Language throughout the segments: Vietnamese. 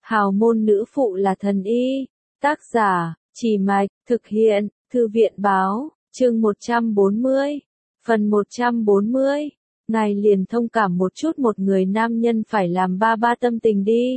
Hào môn nữ phụ là thần y. Tác giả, Trì Mạch, thực hiện, Thư viện báo, chương 140, phần 140. Ngài liền thông cảm một chút một người nam nhân phải làm ba tâm tình đi.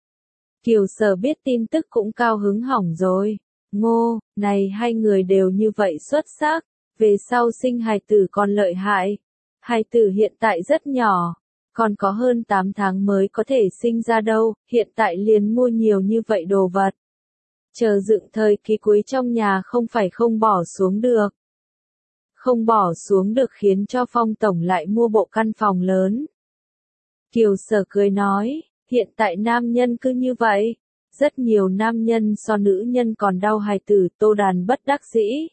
Kiều Sở biết tin tức cũng cao hứng hỏng rồi. Ngô, này hai người đều như vậy xuất sắc, về sau sinh hài tử còn lợi hại. Hài tử hiện tại rất nhỏ, còn có hơn 8 tháng mới có thể sinh ra đâu, hiện tại liền mua nhiều như vậy đồ vật. Chờ dựng thời kỳ cuối trong nhà không phải không bỏ xuống được. Không bỏ xuống được khiến cho Phong Tổng lại mua bộ căn phòng lớn. Kiều Sở cười nói, hiện tại nam nhân cứ như vậy, rất nhiều nam nhân so nữ nhân còn đau hài tử. Tô Đàn bất đắc dĩ.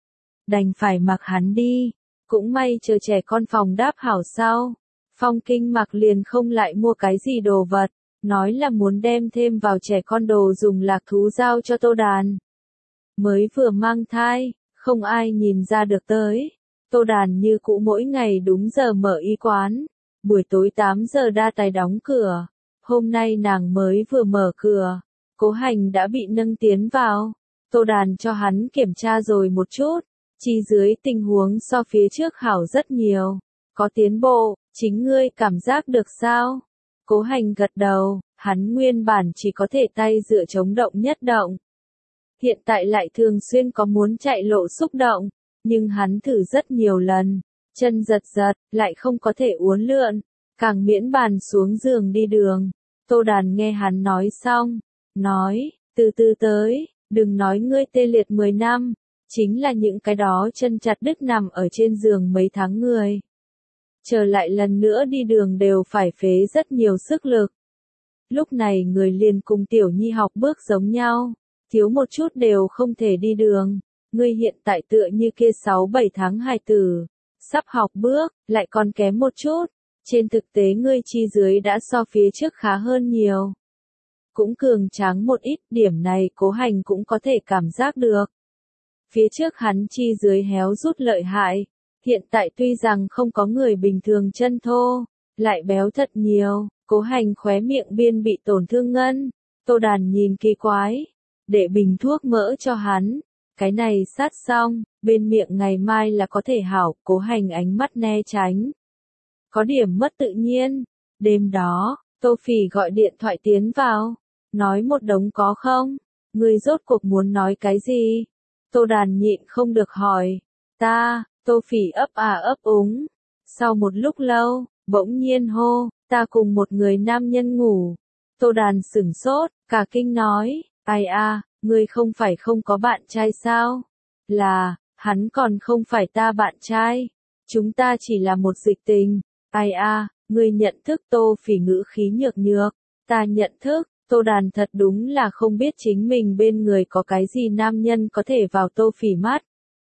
Đành phải mặc hắn đi, cũng may chờ trẻ con phòng đáp hảo sau. Phong Kinh mặc liền không lại mua cái gì đồ vật, nói là muốn đem thêm vào trẻ con đồ dùng lạc thú giao cho Tô Đàn. Mới vừa mang thai, không ai nhìn ra được tới. Tô Đàn như cũ mỗi ngày đúng giờ mở y quán, buổi tối 8 giờ đa tài đóng cửa. Hôm nay nàng mới vừa mở cửa, Cố Hành đã bị nâng tiến vào. Tô Đàn cho hắn kiểm tra rồi một chút, chi dưới tình huống so phía trước hảo rất nhiều, có tiến bộ, chính ngươi cảm giác được sao? Cố Hành gật đầu, hắn nguyên bản chỉ có thể tay dựa chống động nhất động. Hiện tại lại thường xuyên có muốn chạy lộ xúc động, nhưng hắn thử rất nhiều lần, chân giật giật, lại không có thể uốn lượn, càng miễn bàn xuống giường đi đường. Tô Đàn nghe hắn nói xong, nói, từ từ tới, đừng nói ngươi tê liệt 10 năm, chính là những cái đó chân chặt đứt nằm ở trên giường mấy tháng người. Trở lại lần nữa đi đường đều phải phế rất nhiều sức lực. Lúc này người liền cùng Tiểu Nhi học bước giống nhau, thiếu một chút đều không thể đi đường. Ngươi hiện tại tựa như kia 6-7 tháng hài tử, sắp học bước, lại còn kém một chút. Trên thực tế ngươi chi dưới đã so phía trước khá hơn nhiều. Cũng cường tráng một ít, điểm này Cố Hành cũng có thể cảm giác được. Phía trước hắn chi dưới héo rút lợi hại, hiện tại tuy rằng không có người bình thường chân thô, lại béo thật nhiều. Cố Hành khóe miệng biên bị tổn thương ngân. Tô Đàn nhìn kỳ quái, để bình thuốc mỡ cho hắn. Cái này sát xong, bên miệng ngày mai là có thể hảo. Cố Hành ánh mắt né tránh, có điểm mất tự nhiên. Đêm đó, Tô Phỉ gọi điện thoại tiến vào, nói một đống có không? Ngươi rốt cuộc muốn nói cái gì? Tô Đàn nhịn không được hỏi. Tô Phỉ ấp ấp úng. Sau một lúc lâu, bỗng nhiên hô, ta cùng một người nam nhân ngủ. Tô Đàn sửng sốt, cả kinh nói, ai ngươi không phải không có bạn trai sao? Là, hắn còn không phải ta bạn trai. Chúng ta chỉ là một dịch tình. Ngươi nhận thức? Tô Phỉ ngữ khí nhược nhược. Ta nhận thức. Tô Đàn thật đúng là không biết chính mình bên người có cái gì nam nhân có thể vào Tô Phỉ mắt.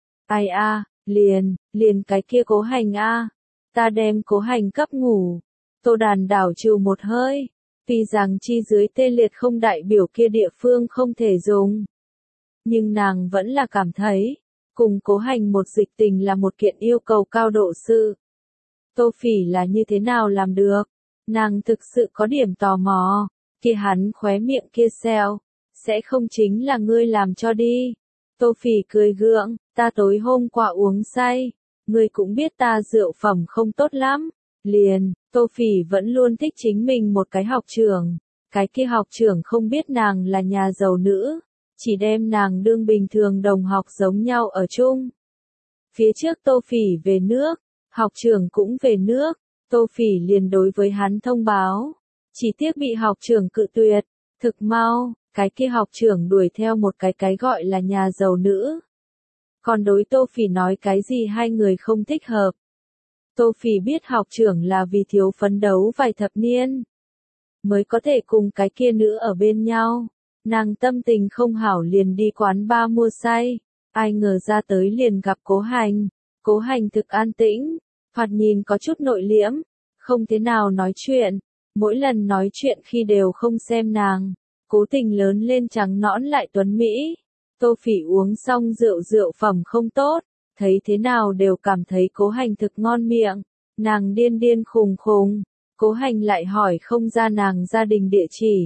Liền cái kia Cố Hành ta đem Cố Hành cấp ngủ. Tô Đàn đảo trừ một hơi. Tuy rằng chi dưới tê liệt không đại biểu kia địa phương không thể dùng, nhưng nàng vẫn là cảm thấy, cùng Cố Hành một dịch tình là một kiện yêu cầu cao độ sự. Tô Phỉ là như thế nào làm được? Nàng thực sự có điểm tò mò. Kia hắn khóe miệng kia xeo, sẽ không chính là ngươi làm cho đi. Tô Phỉ cười gượng, ta tối hôm qua uống say, ngươi cũng biết ta rượu phẩm không tốt lắm. Tô Phỉ vẫn luôn thích chính mình một cái học trưởng, cái kia học trưởng không biết nàng là nhà giàu nữ, chỉ đem nàng đương bình thường đồng học giống nhau ở chung. Phía trước Tô Phỉ về nước, học trưởng cũng về nước, Tô Phỉ liền đối với hắn thông báo, chỉ tiếc bị học trưởng cự tuyệt. Thực mau, cái kia học trưởng đuổi theo một cái gọi là nhà giàu nữ, còn đối Tô Phỉ nói cái gì hai người không thích hợp. Tô Phỉ biết học trưởng là vì thiếu phấn đấu vài thập niên, mới có thể cùng cái kia nữ ở bên nhau. Nàng tâm tình không hảo liền đi quán bar mua say, ai ngờ ra tới liền gặp Cố Hành. Cố Hành thực an tĩnh, thoạt nhìn có chút nội liễm, không thế nào nói chuyện, mỗi lần nói chuyện khi đều không xem nàng, cố tình lớn lên trắng nõn lại tuấn Mỹ. Tô Phỉ uống xong rượu phẩm không tốt, thấy thế nào đều cảm thấy Cố Hành thực ngon miệng, nàng điên khùng. Cố Hành lại hỏi không ra nàng gia đình địa chỉ,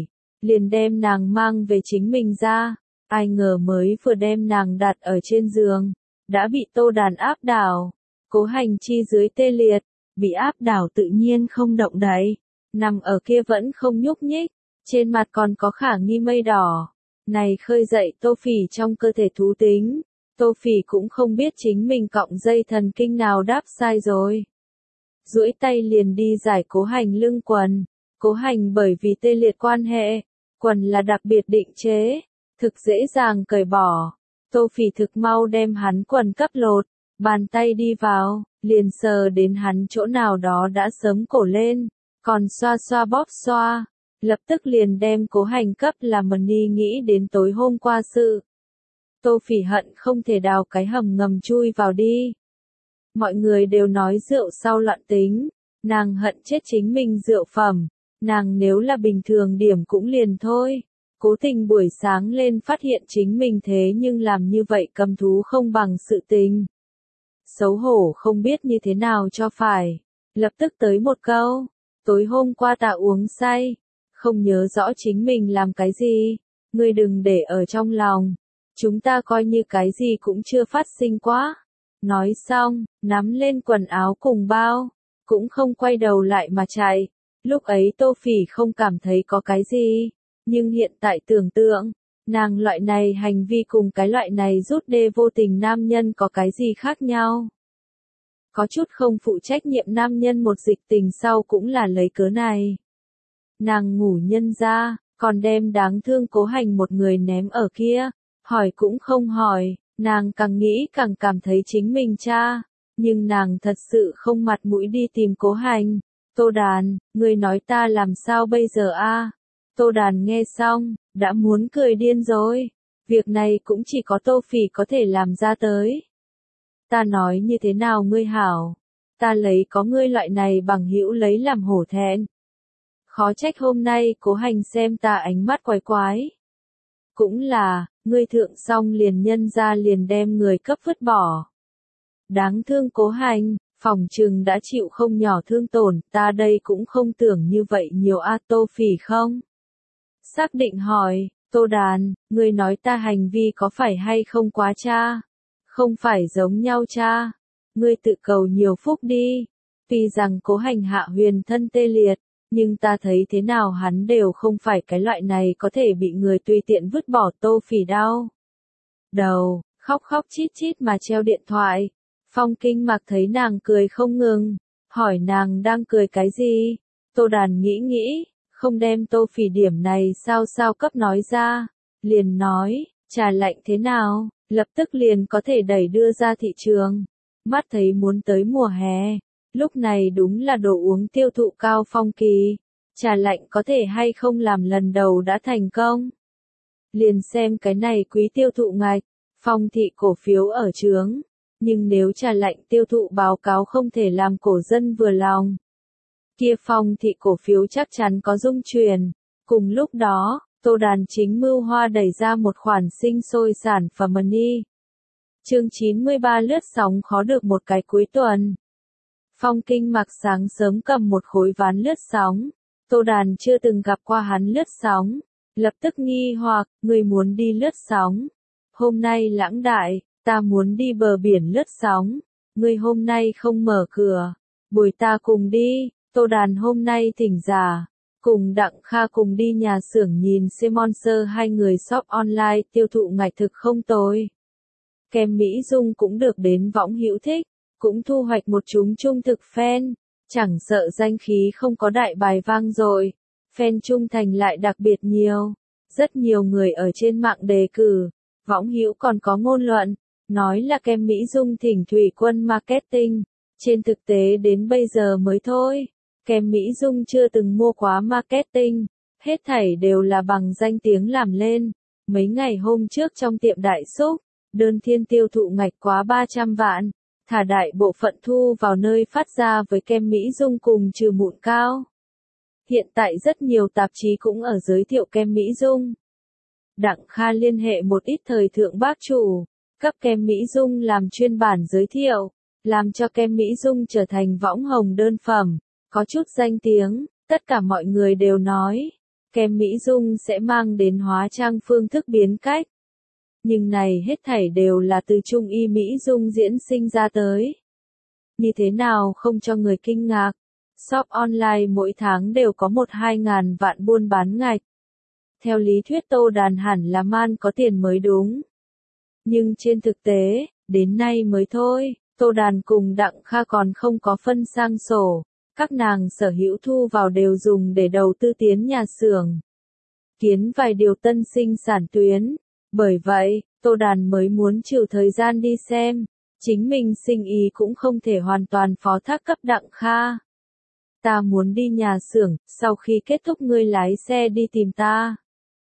liền đem nàng mang về chính mình ra. Ai ngờ mới vừa đem nàng đặt ở trên giường, đã bị Tô Đàn áp đảo. Cố Hành chi dưới tê liệt, bị áp đảo tự nhiên không động đậy, nằm ở kia vẫn không nhúc nhích, trên mặt còn có khả nghi mây đỏ. Này khơi dậy Tô Phỉ trong cơ thể thú tính. Tô Phỉ cũng không biết chính mình cọng dây thần kinh nào đáp sai rồi. Duỗi tay liền đi giải Cố Hành lưng quần. Cố Hành bởi vì tê liệt quan hệ, quần là đặc biệt định chế, thực dễ dàng cởi bỏ. Tô Phỉ thực mau đem hắn quần cấp lột, bàn tay đi vào, liền sờ đến hắn chỗ nào đó đã sớm cổ lên, còn xoa xoa bóp xoa, lập tức liền đem Cố Hành cấp làm Mani nghĩ đến tối hôm qua sự. Tô Phỉ hận không thể đào cái hầm ngầm chui vào đi. Mọi người đều nói rượu sau loạn tính, nàng hận chết chính mình rượu phẩm, nàng nếu là bình thường điểm cũng liền thôi. Cố tình buổi sáng lên phát hiện chính mình thế nhưng làm như vậy cầm thú không bằng sự tình. Xấu hổ không biết như thế nào cho phải, lập tức tới một câu, tối hôm qua ta uống say, không nhớ rõ chính mình làm cái gì, ngươi đừng để ở trong lòng, chúng ta coi như cái gì cũng chưa phát sinh quá. Nói xong, nắm lên quần áo cùng bao, cũng không quay đầu lại mà chạy. Lúc ấy Tô Phỉ không cảm thấy có cái gì, nhưng hiện tại tưởng tượng, nàng loại này hành vi cùng cái loại này rút đê vô tình nam nhân có cái gì khác nhau. Có chút không phụ trách nhiệm nam nhân một dịch tình sau cũng là lấy cớ này. Nàng ngủ nhân ra, còn đem đáng thương Cố Hành một người ném ở kia, hỏi cũng không hỏi, nàng càng nghĩ càng cảm thấy chính mình cha, nhưng nàng thật sự không mặt mũi đi tìm Cố Hành. Tô Đàn, ngươi nói ta làm sao bây giờ a? Tô Đàn nghe xong, đã muốn cười điên rồi. Việc này cũng chỉ có Tô Phỉ có thể làm ra tới. Ta nói như thế nào ngươi hảo? Ta lấy có ngươi loại này bằng hữu lấy làm hổ thẹn. Khó trách hôm nay Cố Hành xem ta ánh mắt quái quái. Cũng là, ngươi thượng xong liền nhân ra liền đem người cấp vứt bỏ. Đáng thương Cố Hành, phòng trừng đã chịu không nhỏ thương tổn, ta đây cũng không tưởng như vậy nhiều a. Tô Phỉ không? Xác định hỏi, Tô Đàn, ngươi nói ta hành vi có phải hay không quá cha? Không phải giống nhau cha. Ngươi tự cầu nhiều phúc đi. Tuy rằng Cố Hành hạ huyền thân tê liệt, nhưng ta thấy thế nào hắn đều không phải cái loại này có thể bị người tùy tiện vứt bỏ. Tô Phỉ đau đầu, khóc khóc chít chít mà treo điện thoại. Phong Kinh Mặc thấy nàng cười không ngừng, hỏi nàng đang cười cái gì. Tô Đàn nghĩ nghĩ, không đem Tô Phỉ điểm này sao cấp nói ra, liền nói, trà lạnh thế nào, lập tức liền có thể đẩy đưa ra thị trường. Mắt thấy muốn tới mùa hè, lúc này đúng là đồ uống tiêu thụ cao phong kỳ, trà lạnh có thể hay không làm lần đầu đã thành công. Liền xem cái này quý tiêu thụ ngạch, Phong thị cổ phiếu ở chướng, nhưng nếu trà lạnh tiêu thụ báo cáo không thể làm cổ dân vừa lòng, kia Phong thị cổ phiếu chắc chắn có rung chuyển. Cùng lúc đó, Tô Đàn chính mưu hoa đẩy ra một khoản sinh sôi sản phẩm Mani. Chương 93 lướt sóng khó được một cái cuối tuần. Phong Kinh Mặc sáng sớm cầm một khối ván lướt sóng. Tô Đàn chưa từng gặp qua hắn lướt sóng, lập tức nghi hoặc, người muốn đi lướt sóng. Hôm nay lãng đại, ta muốn đi bờ biển lướt sóng. Người hôm nay không mở cửa, bồi ta cùng đi. Tô Đàn hôm nay thỉnh giả, cùng Đặng Kha cùng đi nhà xưởng nhìn Semonser, hai người shop online tiêu thụ ngạch thực không tồi. Kem Mỹ Dung cũng được đến võng hữu thích, cũng thu hoạch một chúng trung thực fan, chẳng sợ danh khí không có đại bài vang dội, fan trung thành lại đặc biệt nhiều. Rất nhiều người ở trên mạng đề cử, võng hữu còn có ngôn luận, nói là kem Mỹ Dung thỉnh thủy quân marketing, trên thực tế đến bây giờ mới thôi. Kem Mỹ Dung chưa từng mua quá marketing, hết thảy đều là bằng danh tiếng làm lên. Mấy ngày hôm trước trong tiệm Đại Xúc, đơn thiên tiêu thụ ngạch quá 300 vạn, thả đại bộ phận thu vào nơi phát ra với kem Mỹ Dung cùng trừ mụn cao. Hiện tại rất nhiều tạp chí cũng ở giới thiệu kem Mỹ Dung. Đặng Kha liên hệ một ít thời thượng bác chủ, cấp kem Mỹ Dung làm chuyên bản giới thiệu, làm cho kem Mỹ Dung trở thành võng hồng đơn phẩm, có chút danh tiếng, tất cả mọi người đều nói, kem Mỹ Dung sẽ mang đến hóa trang phương thức biến cách. Nhưng này hết thảy đều là từ Trung y Mỹ Dung diễn sinh ra tới. Như thế nào không cho người kinh ngạc? Shop online mỗi tháng đều có 1-2 ngàn vạn buôn bán ngạch. Theo lý thuyết Tô Đàn hẳn là man có tiền mới đúng. Nhưng trên thực tế, đến nay mới thôi, Tô Đàn cùng Đặng Kha còn không có phân sang sổ. Các nàng sở hữu thu vào đều dùng để đầu tư tiến nhà xưởng. Kiến vài điều tân sinh sản tuyến. Bởi vậy, Tô Đàn mới muốn trừ thời gian đi xem. Chính mình sinh ý cũng không thể hoàn toàn phó thác cấp Đặng Kha. Ta muốn đi nhà xưởng, sau khi kết thúc ngươi lái xe đi tìm ta.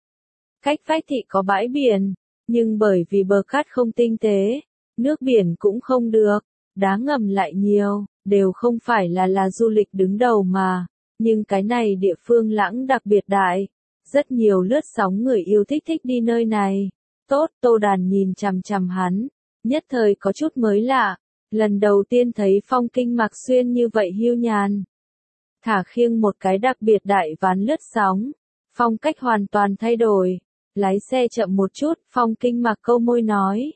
Cách vách thị có bãi biển, nhưng bởi vì bờ cát không tinh tế, nước biển cũng không được, đá ngầm lại nhiều, đều không phải là du lịch đứng đầu mà. Nhưng cái này địa phương lãng đặc biệt đại, rất nhiều lướt sóng người yêu thích đi nơi này. Tốt, Tô Đàn nhìn chằm chằm hắn, nhất thời có chút mới lạ, lần đầu tiên thấy Phong Kinh Mạc Xuyên như vậy hiu nhàn. Thả khiêng một cái đặc biệt đại ván lướt sóng, phong cách hoàn toàn thay đổi, lái xe chậm một chút, Phong Kinh Mạc câu môi nói.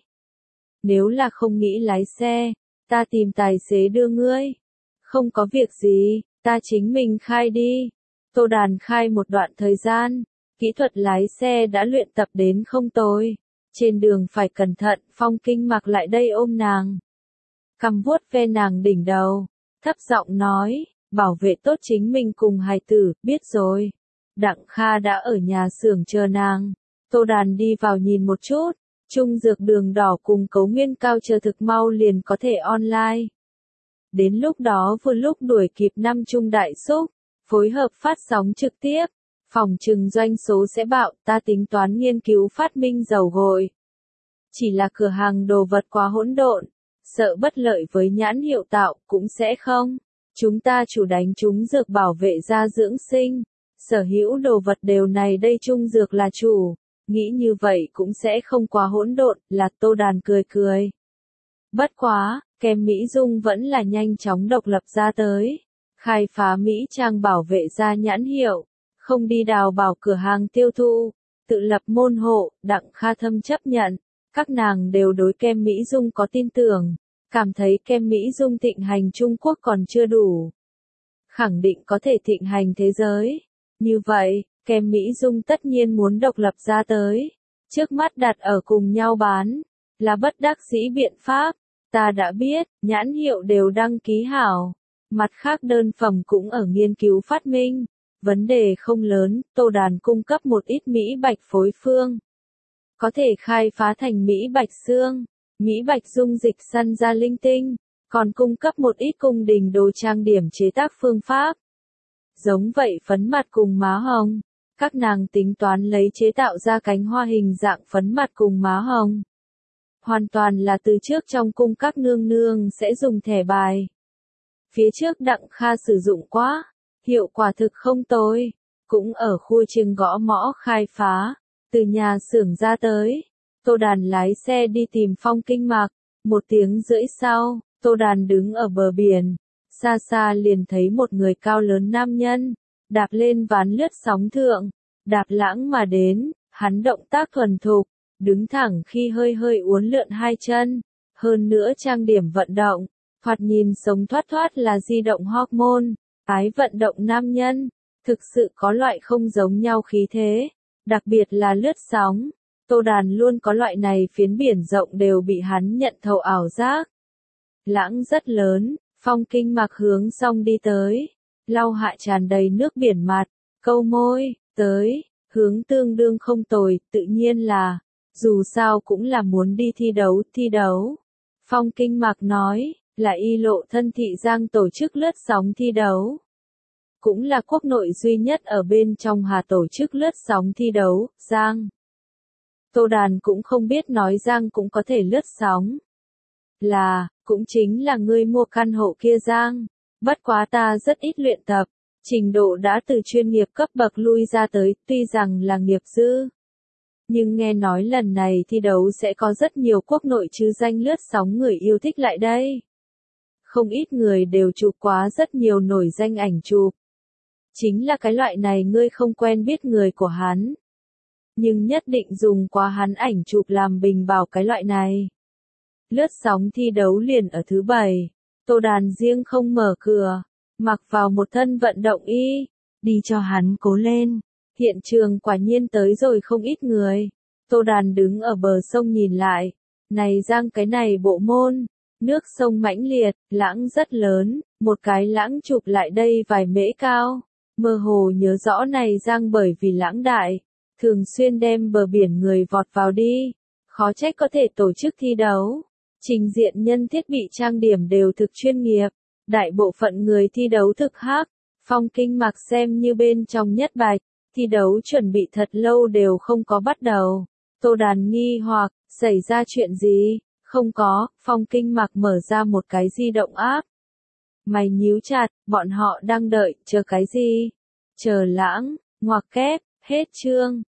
Nếu là không nghĩ lái xe, ta tìm tài xế đưa ngươi. Không có việc gì, ta chính mình khai đi. Tô Đàn khai một đoạn thời gian, kỹ thuật lái xe đã luyện tập đến không tồi. Trên đường phải cẩn thận, Phong Kinh Mạc lại đây ôm nàng. Cầm vuốt ve nàng đỉnh đầu, thấp giọng nói, bảo vệ tốt chính mình cùng hài tử, biết rồi. Đặng Kha đã ở nhà xưởng chờ nàng. Tô Đàn đi vào nhìn một chút, Trung Dược Đường Đỏ cùng Cấu Nguyên Cao chờ thực mau liền có thể online. Đến lúc đó vừa lúc đuổi kịp năm Trung Đại Xúc, phối hợp phát sóng trực tiếp, phòng trừng doanh số sẽ bạo, ta tính toán nghiên cứu phát minh dầu gội. Chỉ là cửa hàng đồ vật quá hỗn độn, sợ bất lợi với nhãn hiệu tạo, cũng sẽ không. Chúng ta chủ đánh chúng dược bảo vệ da dưỡng sinh, sở hữu đồ vật đều này đây Trung Dược là chủ. Nghĩ như vậy cũng sẽ không quá hỗn độn, là Tô Đàn cười cười. Bất quá, kem Mỹ Dung vẫn là nhanh chóng độc lập ra tới. Khai phá Mỹ trang bảo vệ da nhãn hiệu, không đi đào bảo cửa hàng tiêu thụ, tự lập môn hộ, Đặng Kha Thâm chấp nhận. Các nàng đều đối kem Mỹ Dung có tin tưởng, cảm thấy kem Mỹ Dung thịnh hành Trung Quốc còn chưa đủ. Khẳng định có thể thịnh hành thế giới. Như vậy, kem Mỹ Dung tất nhiên muốn độc lập ra tới. Trước mắt đặt ở cùng nhau bán, là bất đắc dĩ biện pháp. Ta đã biết, nhãn hiệu đều đăng ký hảo. Mặt khác đơn phẩm cũng ở nghiên cứu phát minh. Vấn đề không lớn, Tô Đàn cung cấp một ít Mỹ Bạch phối phương. Có thể khai phá thành Mỹ Bạch xương, Mỹ Bạch dung dịch săn ra linh tinh, còn cung cấp một ít cung đình đồ trang điểm chế tác phương pháp. Giống vậy phấn mặt cùng má hồng, các nàng tính toán lấy chế tạo ra cánh hoa hình dạng phấn mặt cùng má hồng. Hoàn toàn là từ trước trong cung các nương nương sẽ dùng thẻ bài. Phía trước Đặng Kha sử dụng quá, hiệu quả thực không tồi, cũng ở khu trường gõ mõ khai phá, từ nhà xưởng ra tới. Tô Đàn lái xe đi tìm Phong Kinh Mạc, 1 tiếng rưỡi sau, Tô Đàn đứng ở bờ biển, xa xa liền thấy một người cao lớn nam nhân, đạp lên ván lướt sóng thượng, đạp lãng mà đến, hắn động tác thuần thục, đứng thẳng khi hơi hơi uốn lượn hai chân, hơn nữa trang điểm vận động, thoạt nhìn sống thoát thoát là di động hormone, ái vận động nam nhân, thực sự có loại không giống nhau khí thế, đặc biệt là lướt sóng. Tô Đàn luôn có loại này phiến biển rộng đều bị hắn nhận thầu ảo giác. Lãng rất lớn, Phong Kinh Mạc hướng song đi tới, lau hạ tràn đầy nước biển mặt, câu môi, tới, hướng tương đương không tồi, tự nhiên là, dù sao cũng là muốn đi thi đấu. Phong Kinh Mạc nói, là Y Lộ Thân Thị Giang tổ chức lướt sóng thi đấu. Cũng là quốc nội duy nhất ở bên trong Hà tổ chức lướt sóng thi đấu, Giang. Tô Đàn cũng không biết nói Giang cũng có thể lướt sóng. Cũng chính là ngươi mua căn hộ kia Giang. Bất quá ta rất ít luyện tập, trình độ đã từ chuyên nghiệp cấp bậc lui ra tới, tuy rằng là nghiệp dư. Nhưng nghe nói lần này thi đấu sẽ có rất nhiều quốc nội chứ danh lướt sóng người yêu thích lại đây. Không ít người đều chụp quá rất nhiều nổi danh ảnh chụp. Chính là cái loại này ngươi không quen biết người của hắn. Nhưng nhất định dùng qua hắn ảnh chụp làm bình bảo cái loại này. Lướt sóng thi đấu liền ở thứ 7. Tô Đàn riêng không mở cửa, mặc vào một thân vận động y, đi cho hắn cố lên. Hiện trường quả nhiên tới rồi không ít người. Tô Đàn đứng ở bờ sông nhìn lại. Này giang cái này bộ môn. Nước sông mãnh liệt, lãng rất lớn, một cái lãng chụp lại đây vài mễ cao. Mơ hồ nhớ rõ này giang bởi vì lãng đại, thường xuyên đem bờ biển người vọt vào đi. Khó trách có thể tổ chức thi đấu. Trình diện nhân thiết bị trang điểm đều thực chuyên nghiệp. Đại bộ phận người thi đấu thực hắc. Phong Kinh Mặc xem như bên trong nhất bạch. Thi đấu chuẩn bị thật lâu đều không có bắt đầu. Tô Đàn nghi hoặc, xảy ra chuyện gì? Không có, Phong Kinh Mặc mở ra một cái di động app. Mày nhíu chặt, bọn họ đang đợi, chờ cái gì? Chờ lãng, ngoặc kép, hết chương.